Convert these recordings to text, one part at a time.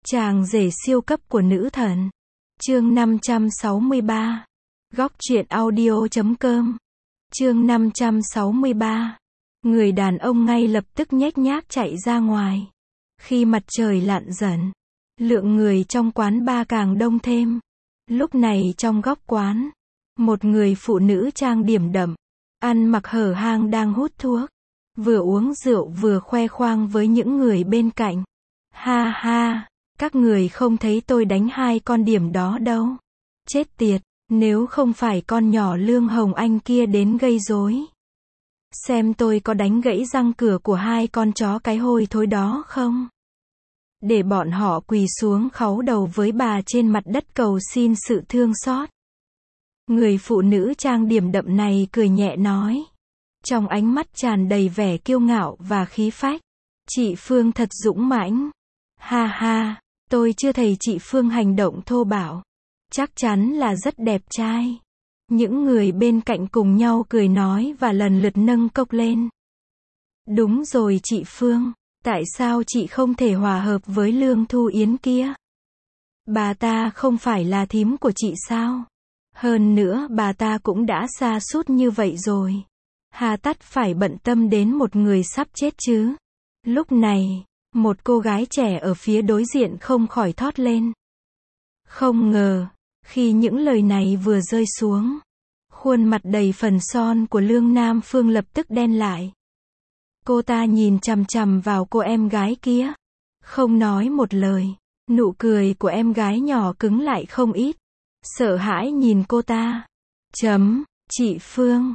Chàng rể siêu cấp của nữ thần. Chương 563. Góc truyện audio.com. Chương 563. Người đàn ông ngay lập tức nhếch nhác chạy ra ngoài. Khi mặt trời lặn dần, lượng người trong quán bar càng đông thêm. Lúc này trong góc quán, một người phụ nữ trang điểm đậm, ăn mặc hở hang đang hút thuốc, vừa uống rượu vừa khoe khoang với những người bên cạnh. Ha ha, các người không thấy tôi đánh 2 con điểm đó đâu. Chết tiệt, nếu không phải con nhỏ Lương Hồng Anh kia đến gây rối. Xem tôi có đánh gãy răng cửa của 2 con chó cái hôi thối đó không? Để bọn họ quỳ xuống khấu đầu với bà trên mặt đất cầu xin sự thương xót. Người phụ nữ trang điểm đậm này cười nhẹ nói, trong ánh mắt tràn đầy vẻ kiêu ngạo và khí phách. Chị Phương thật dũng mãnh. Ha ha, tôi chưa thấy chị Phương hành động thô bạo. Chắc chắn là rất đẹp trai. Những người bên cạnh cùng nhau cười nói và lần lượt nâng cốc lên. Đúng rồi chị Phương, tại sao chị không thể hòa hợp với Lương Thu Yến kia? Bà ta không phải là thím của chị sao? Hơn nữa bà ta cũng đã sa sút như vậy rồi. Hà tất phải bận tâm đến một người sắp chết chứ? Lúc này, một cô gái trẻ ở phía đối diện không khỏi thốt lên. Không ngờ, khi những lời này vừa rơi xuống, khuôn mặt đầy phần son của Lương Nam Phương lập tức đen lại. Cô ta nhìn chằm chằm vào cô em gái kia, không nói một lời. Nụ cười của em gái nhỏ cứng lại không ít. Sợ hãi nhìn cô ta. Chị Phương,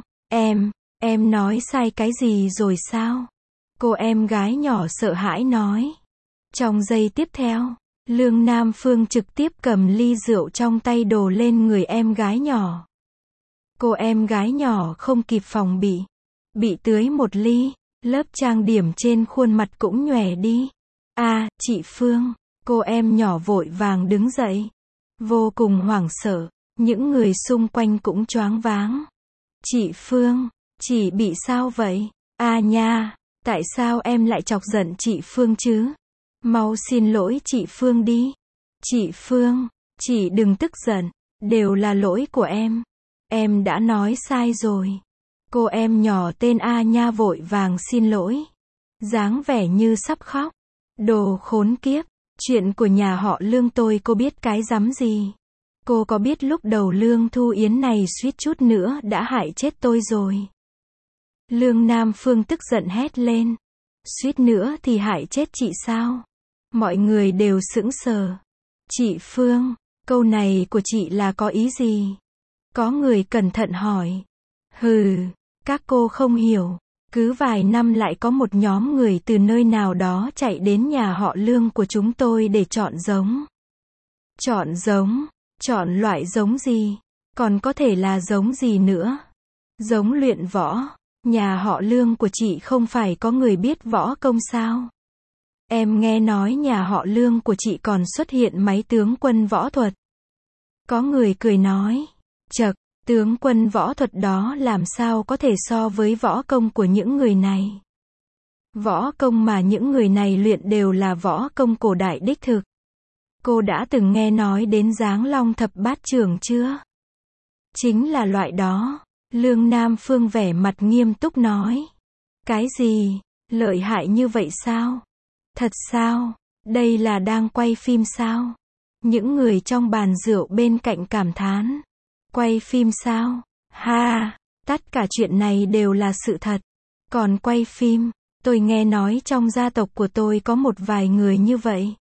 em nói sai cái gì rồi sao? Cô em gái nhỏ sợ hãi nói. Trong giây tiếp theo, Lương Nam Phương trực tiếp cầm ly rượu trong tay đổ lên người em gái nhỏ. Cô em gái nhỏ không kịp phòng bị tưới một ly, lớp trang điểm trên khuôn mặt cũng nhòe đi. Chị Phương, cô em nhỏ vội vàng đứng dậy, vô cùng hoảng sợ, những người xung quanh cũng choáng váng. Chị Phương, chị bị sao vậy? Nha, tại sao em lại chọc giận chị Phương chứ? Mau xin lỗi chị Phương đi. Chị Phương, chị đừng tức giận, đều là lỗi của em. Em đã nói sai rồi. Cô em nhỏ tên A Nha vội vàng xin lỗi, dáng vẻ như sắp khóc. Đồ khốn kiếp, chuyện của nhà họ Lương tôi cô biết cái rắm gì. Cô có biết lúc đầu Lương Thu Yến này suýt chút nữa đã hại chết tôi rồi. Lương Nam Phương tức giận hét lên. Suýt nữa thì hại chết chị sao? Mọi người đều sững sờ. Chị Phương, câu này của chị là có ý gì? Có người cẩn thận hỏi. Hừ, các cô không hiểu. Cứ vài năm lại có một nhóm người từ nơi nào đó chạy đến nhà họ Lương của chúng tôi để chọn giống. Chọn giống? Chọn loại giống gì? Còn có thể là giống gì nữa? Giống luyện võ. Nhà họ Lương của chị không phải có người biết võ công sao? Em nghe nói nhà họ Lương của chị còn xuất hiện máy tướng quân võ thuật. Có người cười nói. Chậc, tướng quân võ thuật đó làm sao có thể so với võ công của những người này? Võ công mà những người này luyện đều là võ công cổ đại đích thực. Cô đã từng nghe nói đến Giáng Long Thập Bát Trưởng chưa? Chính là loại đó. Lương Nam Phương vẻ mặt nghiêm túc nói. Cái gì? Lợi hại như vậy sao? Thật sao? Đây là đang quay phim sao? Những người trong bàn rượu bên cạnh cảm thán. Quay phim sao? Ha, tất cả chuyện này đều là sự thật. Còn quay phim, tôi nghe nói trong gia tộc của tôi có một vài người như vậy.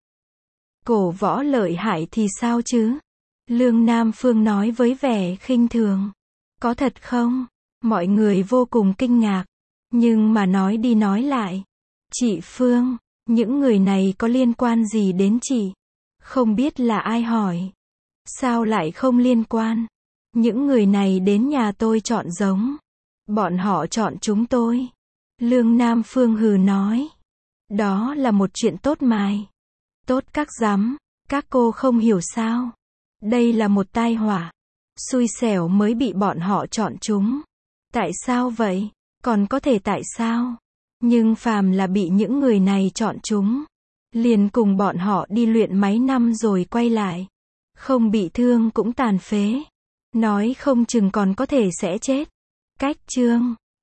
Cổ võ lợi hại thì sao chứ? Lương Nam Phương nói với vẻ khinh thường. Có thật không? Mọi người vô cùng kinh ngạc. Nhưng mà nói đi nói lại. Chị Phương, những người này có liên quan gì đến chị? Không biết là ai hỏi. Sao lại không liên quan? Những người này đến nhà tôi chọn giống. Bọn họ chọn chúng tôi. Lương Nam Phương hừ nói. Đó là một chuyện tốt mài. Tốt các rắm, các cô không hiểu sao? Đây là một tai họa. Xui xẻo mới bị bọn họ chọn chúng. Tại sao vậy? Còn có thể tại sao? Nhưng phàm là bị những người này chọn chúng, liền cùng bọn họ đi luyện mấy năm rồi quay lại. Không bị thương cũng tàn phế. Nói không chừng còn có thể sẽ chết. Cách chương